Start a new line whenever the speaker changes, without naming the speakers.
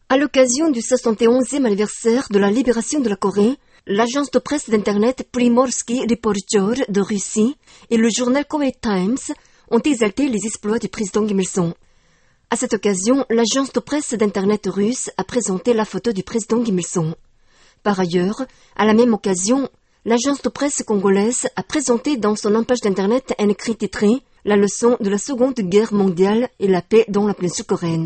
À l'occasion du 71e anniversaire de la libération de la Corée, l'agence de presse d'internet Primorsky Reporter de Russie et le journal Korea Times ont exalté les exploits du président Kim Il-sung. À cette occasion, l'agence de presse d'internet russe a présenté la photo du président Kim Il-sung. Par ailleurs, à la même occasion, l'agence de presse congolaise a présenté dans son page d'internet un écrit titré « La leçon de la Seconde Guerre mondiale et la paix dans la péninsule coréenne ».